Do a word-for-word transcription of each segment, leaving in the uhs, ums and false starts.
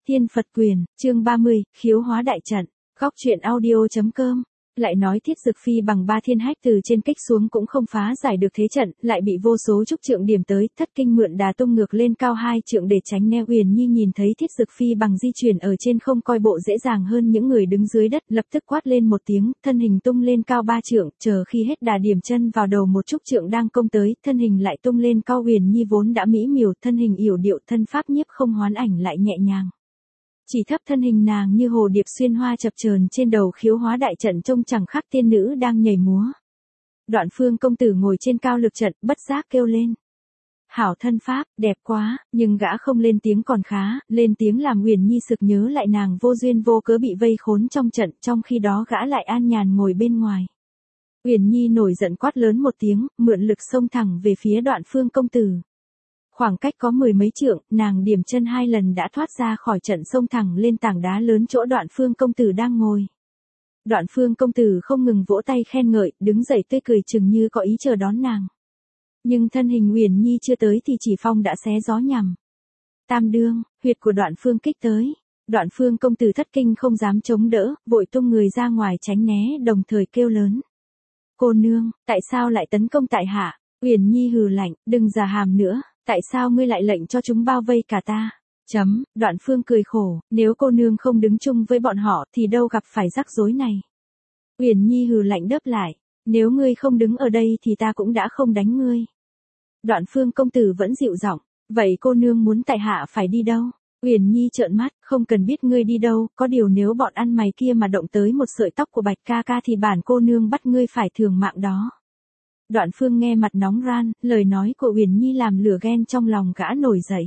Thiên Phật Quyền, chương ba mươi, khiếu hóa đại trận, góc truyện audio.com. Lại nói Thiết Dực Phi bằng ba thiên hách từ trên kích xuống cũng không phá giải được thế trận, lại bị vô số trúc trượng điểm tới, thất kinh mượn đà tung ngược lên cao hai trượng để tránh né. Uyển Nhi nhìn thấy Thiết Dực Phi bằng di chuyển ở trên không coi bộ dễ dàng hơn những người đứng dưới đất, lập tức quát lên một tiếng, thân hình tung lên cao ba trượng, chờ khi hết đà điểm chân vào đầu một trúc trượng đang công tới, thân hình lại tung lên cao. Uyển Nhi vốn đã mỹ miều, thân hình yểu điệu, thân pháp nhiếp không hoán ảnh lại nhẹ nhàng. Chỉ thấp thân hình nàng như hồ điệp xuyên hoa chập chờn trên đầu khiếu hóa đại trận trông chẳng khác tiên nữ đang nhảy múa. Đoạn Phương công tử ngồi trên cao lực trận, bất giác kêu lên. Hảo thân pháp, đẹp quá, nhưng gã không lên tiếng còn khá, lên tiếng làm Uyển Nhi sực nhớ lại nàng vô duyên vô cớ bị vây khốn trong trận, trong khi đó gã lại an nhàn ngồi bên ngoài. Uyển Nhi nổi giận quát lớn một tiếng, mượn lực xông thẳng về phía Đoạn Phương công tử. Khoảng cách có mười mấy trượng, nàng điểm chân hai lần đã thoát ra khỏi trận xông thẳng lên tảng đá lớn chỗ Đoạn Phương công tử đang ngồi. Đoạn Phương công tử không ngừng vỗ tay khen ngợi, đứng dậy tươi cười chừng như có ý chờ đón nàng. Nhưng thân hình Uyển Nhi chưa tới thì chỉ phong đã xé gió nhằm. Tam đương, huyệt của Đoạn Phương kích tới. Đoạn Phương công tử thất kinh không dám chống đỡ, vội tung người ra ngoài tránh né, đồng thời kêu lớn. Cô nương, tại sao lại tấn công tại hạ? Uyển Nhi hừ lạnh, đừng giả hàm nữa. Tại sao ngươi lại lệnh cho chúng bao vây cả ta? Chấm, Đoạn Phương cười khổ, nếu cô nương không đứng chung với bọn họ thì đâu gặp phải rắc rối này. Uyển Nhi hừ lạnh đáp lại, nếu ngươi không đứng ở đây thì ta cũng đã không đánh ngươi. Đoạn Phương công tử vẫn dịu giọng, vậy cô nương muốn tại hạ phải đi đâu? Uyển Nhi trợn mắt, không cần biết ngươi đi đâu, có điều nếu bọn ăn mày kia mà động tới một sợi tóc của Bạch ca ca thì bản cô nương bắt ngươi phải thường mạng đó. Đoạn Phương nghe mặt nóng ran, lời nói của Uyển Nhi làm lửa ghen trong lòng gã nổi dậy.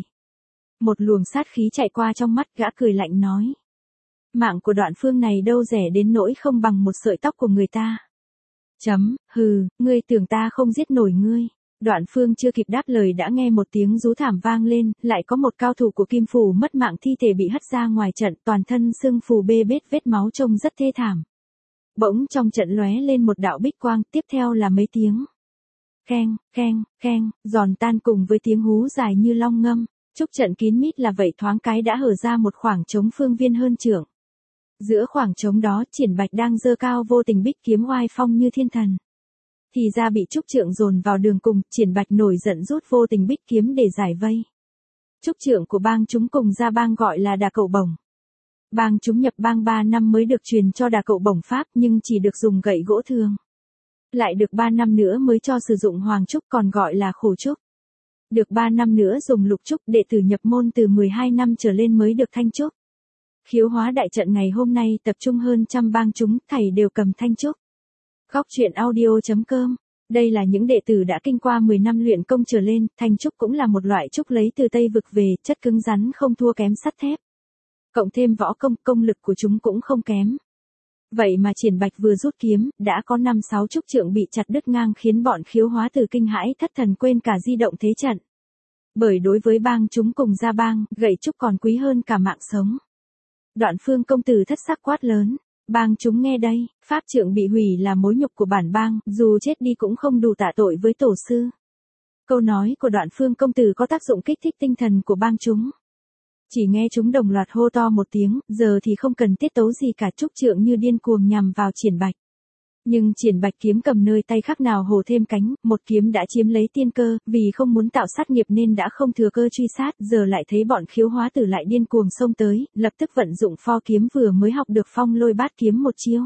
Một luồng sát khí chạy qua trong mắt, gã cười lạnh nói. Mạng của Đoạn Phương này đâu rẻ đến nỗi không bằng một sợi tóc của người ta. Chấm, hừ, ngươi tưởng ta không giết nổi ngươi. Đoạn Phương chưa kịp đáp lời đã nghe một tiếng rú thảm vang lên, lại có một cao thủ của Kim Phủ mất mạng, thi thể bị hất ra ngoài trận, toàn thân xương phù bê bết vết máu trông rất thê thảm. Bỗng trong trận lóe lên một đạo bích quang, tiếp theo là mấy tiếng. Keng, keng, keng, giòn tan cùng với tiếng hú dài như long ngâm, trúc trận kín mít là vậy thoáng cái đã hở ra một khoảng trống phương viên hơn trượng. Giữa khoảng trống đó Triển Bạch đang giơ cao vô tình bích kiếm oai phong như thiên thần. Thì ra bị trúc trượng dồn vào đường cùng, Triển Bạch nổi giận rút vô tình bích kiếm để giải vây. Trúc trượng của bang chúng cùng ra bang gọi là Đà Cậu Bổng. Bang chúng nhập bang ba năm mới được truyền cho Đà Cậu Bổng pháp nhưng chỉ được dùng gậy gỗ thường. Lại được ba năm nữa mới cho sử dụng hoàng trúc còn gọi là khổ trúc. Được ba năm nữa dùng lục trúc, đệ tử nhập môn từ mười hai năm trở lên mới được thanh trúc. Khiếu hóa đại trận ngày hôm nay tập trung hơn trăm bang chúng, thầy đều cầm thanh trúc. Góc truyện audio.com. Đây là những đệ tử đã kinh qua mười năm luyện công trở lên, thanh trúc cũng là một loại trúc lấy từ Tây Vực về, chất cứng rắn không thua kém sắt thép. Cộng thêm võ công, công lực của chúng cũng không kém. Vậy mà Triển Bạch vừa rút kiếm, đã có năm sáu trúc trượng bị chặt đứt ngang khiến bọn khiếu hóa tử kinh hãi thất thần quên cả di động thế trận. Bởi đối với bang chúng cùng ra bang, gậy trúc còn quý hơn cả mạng sống. Đoạn Phương công tử thất sắc quát lớn, bang chúng nghe đây, pháp trượng bị hủy là mối nhục của bản bang, dù chết đi cũng không đủ tạ tội với tổ sư. Câu nói của Đoạn Phương công tử có tác dụng kích thích tinh thần của bang chúng. Chỉ nghe chúng đồng loạt hô to một tiếng, giờ thì không cần tiết tấu gì cả, trúc trượng như điên cuồng nhằm vào Triển Bạch. Nhưng Triển Bạch kiếm cầm nơi tay khác nào hổ thêm cánh, một kiếm đã chiếm lấy tiên cơ, vì không muốn tạo sát nghiệp nên đã không thừa cơ truy sát, giờ lại thấy bọn khiếu hóa tử lại điên cuồng xông tới, lập tức vận dụng pho kiếm vừa mới học được phong lôi bát kiếm một chiêu.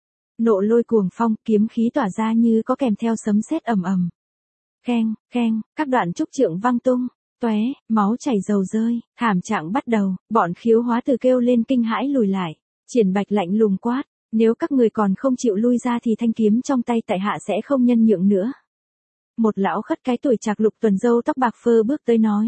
Nộ lôi cuồng phong, kiếm khí tỏa ra như có kèm theo sấm sét ầm ầm. Keng, keng, các đoạn trúc trượng văng tung. Tóe, máu chảy dầu rơi, thảm trạng bắt đầu, bọn khiếu hóa tử kêu lên kinh hãi lùi lại. Triển Bạch lạnh lùng quát, nếu các người còn không chịu lui ra thì thanh kiếm trong tay tại hạ sẽ không nhân nhượng nữa. Một lão khất cái tuổi trạc lục tuần râu tóc bạc phơ bước tới nói.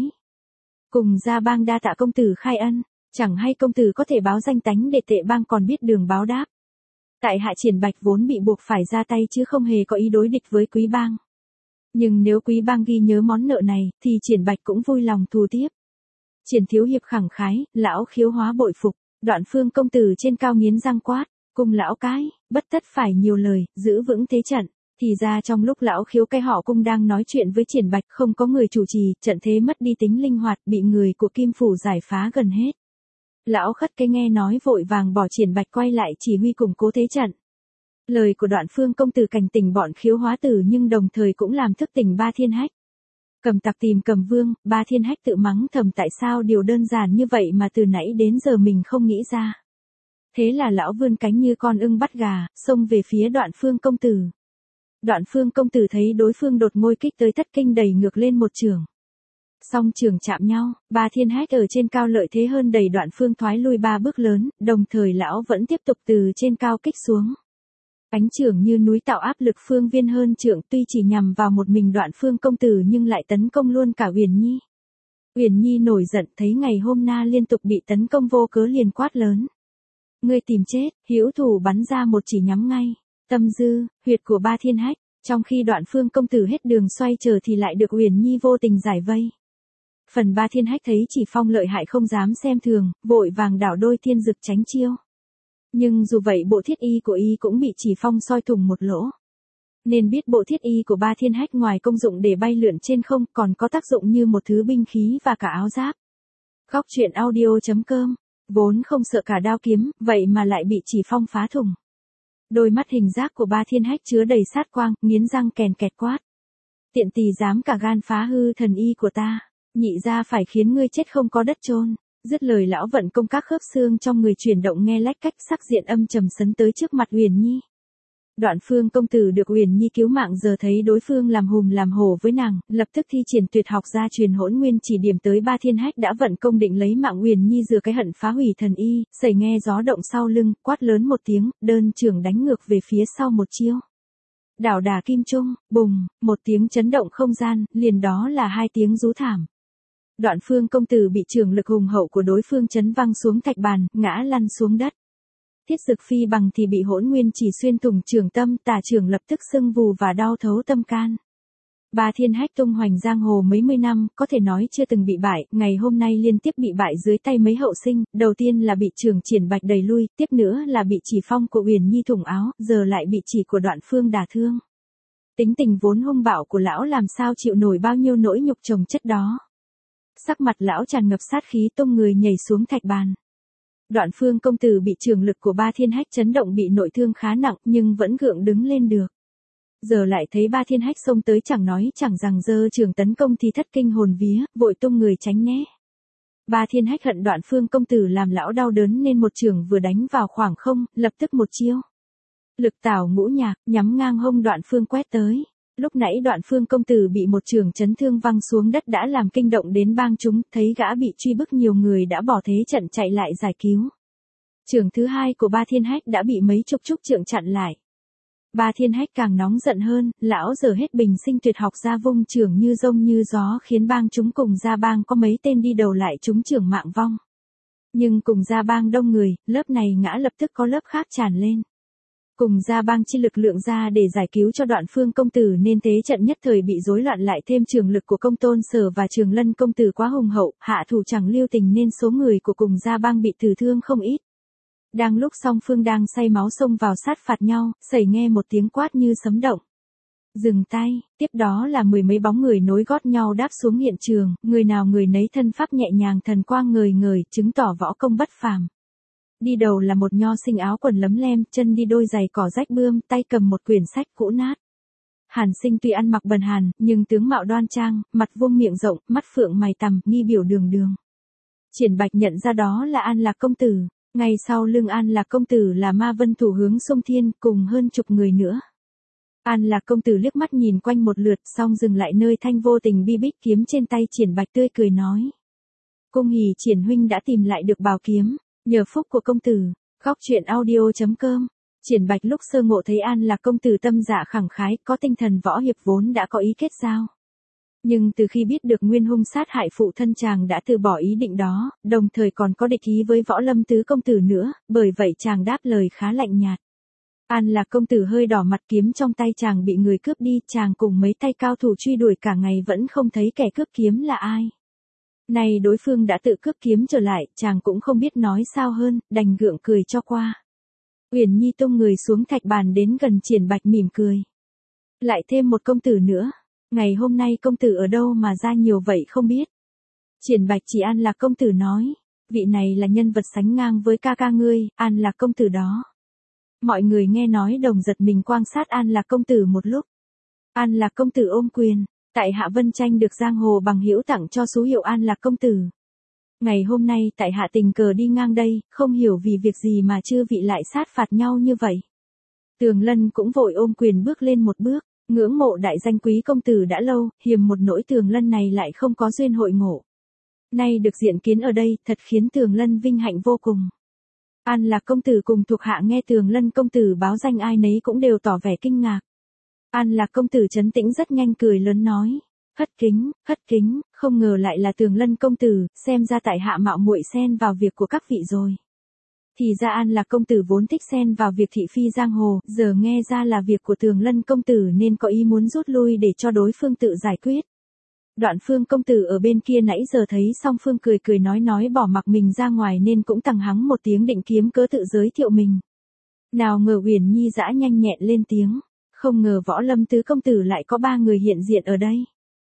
Cùng ra bang đa tạ công tử khai ân, chẳng hay công tử có thể báo danh tánh để tệ bang còn biết đường báo đáp. Tại hạ Triển Bạch vốn bị buộc phải ra tay chứ không hề có ý đối địch với quý bang. Nhưng nếu quý bang ghi nhớ món nợ này, thì Triển Bạch cũng vui lòng thù tiếp. Triển thiếu hiệp khẳng khái, lão khiếu hóa bội phục, Đoạn Phương công tử trên cao nghiến răng quát, cùng lão cái, bất tất phải nhiều lời, giữ vững thế trận. Thì ra trong lúc lão khiếu cái họ cung đang nói chuyện với Triển Bạch không có người chủ trì, trận thế mất đi tính linh hoạt, bị người của Kim Phủ giải phá gần hết. Lão khất cái nghe nói vội vàng bỏ Triển Bạch quay lại chỉ huy củng cố thế trận. Lời của Đoạn Phương công tử cảnh tỉnh bọn Khiếu Hóa Tử nhưng đồng thời cũng làm thức tỉnh Ba Thiên Hách. Cầm tặc tìm Cầm Vương, Ba Thiên Hách tự mắng thầm tại sao điều đơn giản như vậy mà từ nãy đến giờ mình không nghĩ ra. Thế là lão vươn cánh như con ưng bắt gà, xông về phía Đoạn Phương công tử. Đoạn Phương công tử thấy đối phương đột ngôi kích tới thất kinh đẩy ngược lên một trường. Song trường chạm nhau, Ba Thiên Hách ở trên cao lợi thế hơn đẩy Đoạn Phương thoái lui ba bước lớn, đồng thời lão vẫn tiếp tục từ trên cao kích xuống. Cánh trường như núi tạo áp lực phương viên hơn trượng, tuy chỉ nhằm vào một mình Đoạn Phương công tử nhưng lại tấn công luôn cả Uyển Nhi. Uyển Nhi nổi giận thấy ngày hôm na liên tục bị tấn công vô cớ liền quát lớn. Ngươi tìm chết, hữu thủ bắn ra một chỉ nhắm ngay. Tâm dư, huyệt của Ba Thiên Hách, trong khi Đoạn Phương công tử hết đường xoay trở thì lại được Uyển Nhi vô tình giải vây. Phần Ba Thiên Hách thấy Chỉ Phong lợi hại không dám xem thường, vội vàng đảo đôi thiên dực tránh chiêu. Nhưng dù vậy bộ thiết y của y cũng bị Chỉ Phong soi thủng một lỗ. Nên biết bộ thiết y của Ba Thiên Hách ngoài công dụng để bay lượn trên không còn có tác dụng như một thứ binh khí và cả áo giáp. Góc truyện audio chấm com, vốn không sợ cả đao kiếm, vậy mà lại bị Chỉ Phong phá thủng. Đôi mắt hình giác của Ba Thiên Hách chứa đầy sát quang, nghiến răng kèn kẹt quát. Tiện tỳ dám cả gan phá hư thần y của ta, nhị ra phải khiến ngươi chết không có đất chôn. Dứt lời lão vận công các khớp xương trong người chuyển động nghe lách cách, sắc diện âm trầm sấn tới trước mặt Uyển Nhi. Đoạn Phương công tử được Uyển Nhi cứu mạng giờ thấy đối phương làm hùm làm hổ với nàng, lập tức thi triển tuyệt học gia truyền hỗn nguyên chỉ điểm tới Ba Thiên Hách đã vận công định lấy mạng Uyển Nhi dừa cái hận phá hủy thần y, sẩy nghe gió động sau lưng, quát lớn một tiếng, đơn trưởng đánh ngược về phía sau một chiêu. Đảo đà kim trung, bùng, một tiếng chấn động không gian, liền đó là hai tiếng rú thảm. Đoạn Phương công tử bị trường lực hùng hậu của đối phương chấn văng xuống thạch bàn, ngã lăn xuống đất. Thiết Dực Phi bằng thì bị hỗn nguyên chỉ xuyên thủng trường tâm, tả trường lập tức sưng vù và đau thấu tâm can. Ba Thiên Hách tung hoành giang hồ mấy mươi năm, có thể nói chưa từng bị bại, ngày hôm nay liên tiếp bị bại dưới tay mấy hậu sinh, đầu tiên là bị Trường Triển Bạch đẩy lui, tiếp nữa là bị Chỉ Phong của Uyển Nhi thủng áo, giờ lại bị chỉ của Đoạn Phương đả thương. Tính tình vốn hung bạo của lão làm sao chịu nổi bao nhiêu nỗi nhục chồng chất đó. Sắc mặt lão tràn ngập sát khí, tung người nhảy xuống thạch bàn. Đoạn Phương công tử bị trường lực của Ba Thiên Hách chấn động bị nội thương khá nặng nhưng vẫn gượng đứng lên được. Giờ lại thấy Ba Thiên Hách xông tới chẳng nói chẳng rằng giơ trường tấn công thì thất kinh hồn vía, vội tung người tránh né. Ba Thiên Hách hận Đoạn Phương công tử làm lão đau đớn nên một trường vừa đánh vào khoảng không, lập tức một chiêu. Lực tảo ngũ nhạc, nhắm ngang hông Đoạn Phương quét tới. Lúc nãy Đoạn Phương công tử bị một trường chấn thương văng xuống đất đã làm kinh động đến bang chúng, thấy gã bị truy bức nhiều người đã bỏ thế trận chạy lại giải cứu. Trường thứ hai của Ba Thiên Hách đã bị mấy chục trúc trượng chặn lại. Ba Thiên Hách càng nóng giận hơn, lão giờ hết bình sinh tuyệt học ra vung trường như rông như gió khiến bang chúng cùng gia bang có mấy tên đi đầu lại chúng trường mạng vong. Nhưng cùng gia bang đông người, lớp này ngã lập tức có lớp khác tràn lên. Cùng gia bang chi lực lượng ra để giải cứu cho Đoạn Phương công tử nên thế trận nhất thời bị rối loạn, lại thêm trường lực của Công Tôn Sở và Trường Lân công tử quá hùng hậu, hạ thủ chẳng lưu tình nên số người của cùng gia bang bị tử thương không ít. Đang lúc song phương đang say máu xông vào sát phạt nhau, sẩy nghe một tiếng quát như sấm động. Dừng tay, tiếp đó là mười mấy bóng người nối gót nhau đáp xuống hiện trường, người nào người nấy thân pháp nhẹ nhàng thần quang ngời ngời, chứng tỏ võ công bất phàm. Đi đầu là một nho sinh áo quần lấm lem, chân đi đôi giày cỏ rách bươm, tay cầm một quyển sách cũ nát. Hàn Sinh tuy ăn mặc bần hàn, nhưng tướng mạo đoan trang, mặt vuông miệng rộng, mắt phượng mày tằm, nghi biểu đường đường. Triển Bạch nhận ra đó là An Lạc công tử, ngay sau lưng An Lạc công tử là Ma Vân thủ hướng Sông Thiên, cùng hơn chục người nữa. An Lạc công tử liếc mắt nhìn quanh một lượt, xong dừng lại nơi thanh vô tình bi bích kiếm trên tay Triển Bạch, tươi cười nói: "Cung hỉ Triển huynh đã tìm lại được bảo kiếm, nhờ phúc của công tử." Góc truyện audio chấm com. Triển Bạch lúc sơ ngộ thấy An Lạc công tử tâm dạ khẳng khái, có tinh thần võ hiệp vốn đã có ý kết giao. Nhưng từ khi biết được nguyên hung sát hại phụ thân chàng đã từ bỏ ý định đó, đồng thời còn có địch ý với Võ Lâm tứ công tử nữa, bởi vậy chàng đáp lời khá lạnh nhạt. An Lạc công tử hơi đỏ mặt, kiếm trong tay chàng bị người cướp đi, chàng cùng mấy tay cao thủ truy đuổi cả ngày vẫn không thấy kẻ cướp kiếm là ai. Này đối phương đã tự cướp kiếm trở lại, chàng cũng không biết nói sao hơn, đành gượng cười cho qua. Uyển Nhi tung người xuống thạch bàn đến gần Triển Bạch mỉm cười. Lại thêm một công tử nữa, ngày hôm nay công tử ở đâu mà ra nhiều vậy không biết. Triển Bạch chỉ An Lạc công tử nói, Vị này là nhân vật sánh ngang với ca ca ngươi, An Lạc công tử đó. Mọi người nghe nói đồng giật mình quan sát An Lạc công tử một lúc. An Lạc công tử ôm quyền, tại hạ Vân Tranh được giang hồ bằng hữu tặng cho số hiệu An Lạc công tử. Ngày hôm nay tại hạ tình cờ đi ngang đây, không hiểu vì việc gì mà chư vị lại sát phạt nhau như vậy. Tường Lân cũng vội ôm quyền bước lên một bước, ngưỡng mộ đại danh quý công tử đã lâu, hiềm một nỗi Tường Lân này lại không có duyên hội ngộ. Nay được diện kiến ở đây, thật khiến Tường Lân vinh hạnh vô cùng. An Lạc công tử cùng thuộc hạ nghe Tường Lân công tử báo danh ai nấy cũng đều tỏ vẻ kinh ngạc. An Lạc công tử trấn tĩnh rất nhanh cười lớn nói, hất kính, hất kính, không ngờ lại là Tường Lân công tử, xem ra tại hạ mạo muội xen vào việc của các vị rồi. Thì ra An Lạc công tử vốn thích xen vào việc thị phi giang hồ, giờ nghe ra là việc của Tường Lân công tử nên có ý muốn rút lui để cho đối phương tự giải quyết. Đoạn Phương công tử ở bên kia nãy giờ thấy Song Phương cười cười nói nói bỏ mặc mình ra ngoài nên cũng tằng hắng một tiếng định kiếm cớ tự giới thiệu mình. Nào ngờ Uyển Nhi dã nhanh nhẹn lên tiếng, không ngờ Võ Lâm tứ công tử lại có ba người hiện diện ở đây.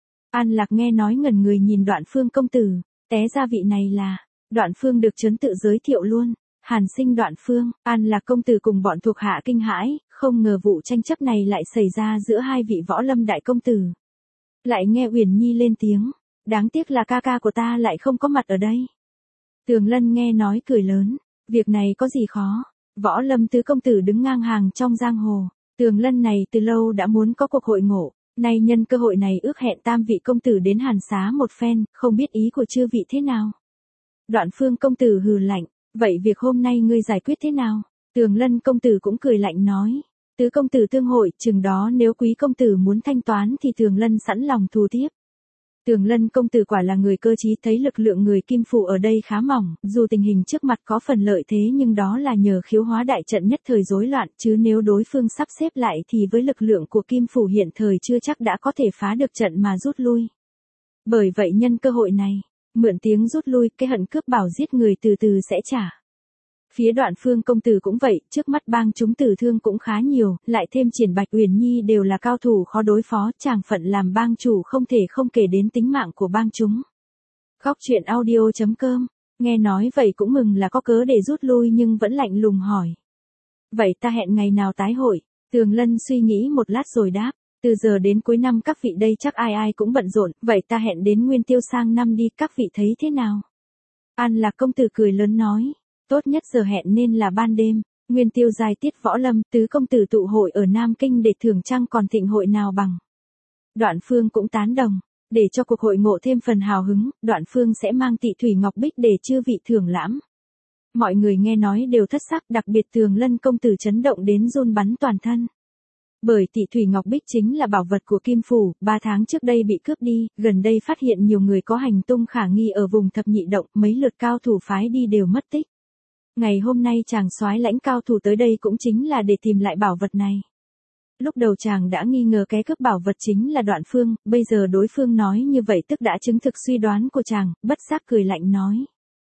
An Lạc nghe nói ngẩn người nhìn Đoạn Phương công tử, té ra vị này là, Đoạn Phương được trấn tự giới thiệu luôn, Hàn Sinh Đoạn Phương. An Lạc công tử cùng bọn thuộc hạ kinh hãi, không ngờ vụ tranh chấp này lại xảy ra giữa hai vị Võ Lâm đại công tử. Lại nghe Uyển Nhi lên tiếng, đáng tiếc là ca ca của ta lại không có mặt ở đây. Tường Lân nghe nói cười lớn, việc này có gì khó, Võ Lâm tứ công tử đứng ngang hàng trong giang hồ, Tường Lân này từ lâu đã muốn có cuộc hội ngộ, nay nhân cơ hội này ước hẹn tam vị công tử đến Hàn Xá một phen, không biết ý của chư vị thế nào. Đoạn Phương công tử hừ lạnh, vậy việc hôm nay ngươi giải quyết thế nào? Tường Lân công tử cũng cười lạnh nói, tứ công tử tương hội, chừng đó nếu quý công tử muốn thanh toán thì Tường Lân sẵn lòng thu tiếp. Tường Lân công tử quả là người cơ trí, thấy lực lượng người Kim Phủ ở đây khá mỏng, dù tình hình trước mặt có phần lợi thế nhưng đó là nhờ khiếu hóa đại trận nhất thời rối loạn, chứ nếu đối phương sắp xếp lại thì với lực lượng của Kim Phủ hiện thời chưa chắc đã có thể phá được trận mà rút lui. Bởi vậy nhân cơ hội này, mượn tiếng rút lui, cái hận cướp bảo giết người từ từ sẽ trả. Phía Đoạn Phương công tử cũng vậy, trước mắt bang chúng tử thương cũng khá nhiều, lại thêm Triển Bạch Uyển Nhi đều là cao thủ khó đối phó, chàng phận làm bang chủ không thể không kể đến tính mạng của bang chúng. Góc truyện audio chấm com, nghe nói vậy cũng mừng là có cớ để rút lui nhưng vẫn lạnh lùng hỏi. Vậy ta hẹn ngày nào tái hội? Tường Lân suy nghĩ một lát rồi đáp, từ giờ đến cuối năm các vị đây chắc ai ai cũng bận rộn, vậy ta hẹn đến Nguyên Tiêu sang năm đi, các vị thấy thế nào? An Lạc công tử cười lớn nói, tốt nhất giờ hẹn nên là ban đêm, Nguyên Tiêu giai tiết Võ Lâm, tứ công tử tụ hội ở Nam Kinh để thưởng trăng còn thịnh hội nào bằng. Đoạn Phương cũng tán đồng, để cho cuộc hội ngộ thêm phần hào hứng, Đoạn Phương sẽ mang Tị Thủy Ngọc Bích để chư vị thưởng lãm. Mọi người nghe nói đều thất sắc, đặc biệt Tường Lân công tử chấn động đến run bắn toàn thân. Bởi Tị Thủy Ngọc Bích chính là bảo vật của Kim Phủ, ba tháng trước đây bị cướp đi, gần đây phát hiện nhiều người có hành tung khả nghi ở vùng thập nhị động, mấy lượt cao thủ phái đi đều mất tích. Ngày hôm nay chàng soái lãnh cao thủ tới đây cũng chính là để tìm lại bảo vật này. Lúc đầu chàng đã nghi ngờ cái cướp bảo vật chính là Đoạn Phương, bây giờ đối phương nói như vậy tức đã chứng thực suy đoán của chàng, bất giác cười lạnh nói.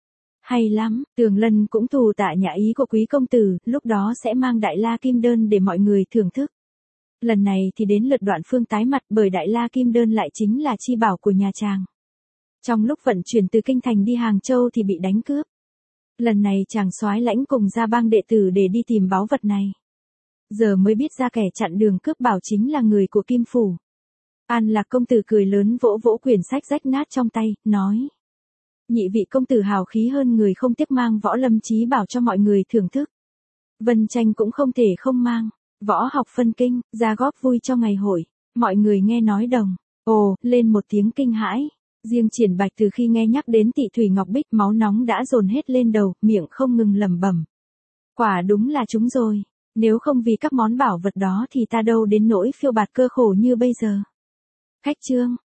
Hay lắm, Tường Lân cũng thù tạ nhã ý của quý công tử, lúc đó sẽ mang Đại La Kim Đơn để mọi người thưởng thức. Lần này thì đến lượt Đoạn Phương tái mặt, bởi Đại La Kim Đơn lại chính là chi bảo của nhà chàng. Trong lúc vận chuyển từ Kinh Thành đi Hàng Châu thì bị đánh cướp. Lần này chàng soái lãnh cùng ra bang đệ tử để đi tìm báu vật này. Giờ mới biết ra kẻ chặn đường cướp bảo chính là người của Kim Phủ. An Lạc công tử cười lớn vỗ vỗ quyển sách rách nát trong tay, nói. Nhị vị công tử hào khí hơn người không tiếc mang Võ Lâm chí bảo cho mọi người thưởng thức. Vân Tranh cũng không thể không mang. Võ học phân kinh, ra góp vui cho ngày hội. Mọi người nghe nói đồng. Ồ, lên một tiếng kinh hãi. Riêng Triển Bạch từ khi nghe nhắc đến Tị Thủy Ngọc Bích máu nóng đã dồn hết lên đầu, miệng không ngừng lẩm bẩm. Quả đúng là chúng rồi. Nếu không vì các món bảo vật đó thì ta đâu đến nỗi phiêu bạt cơ khổ như bây giờ. Khách chương.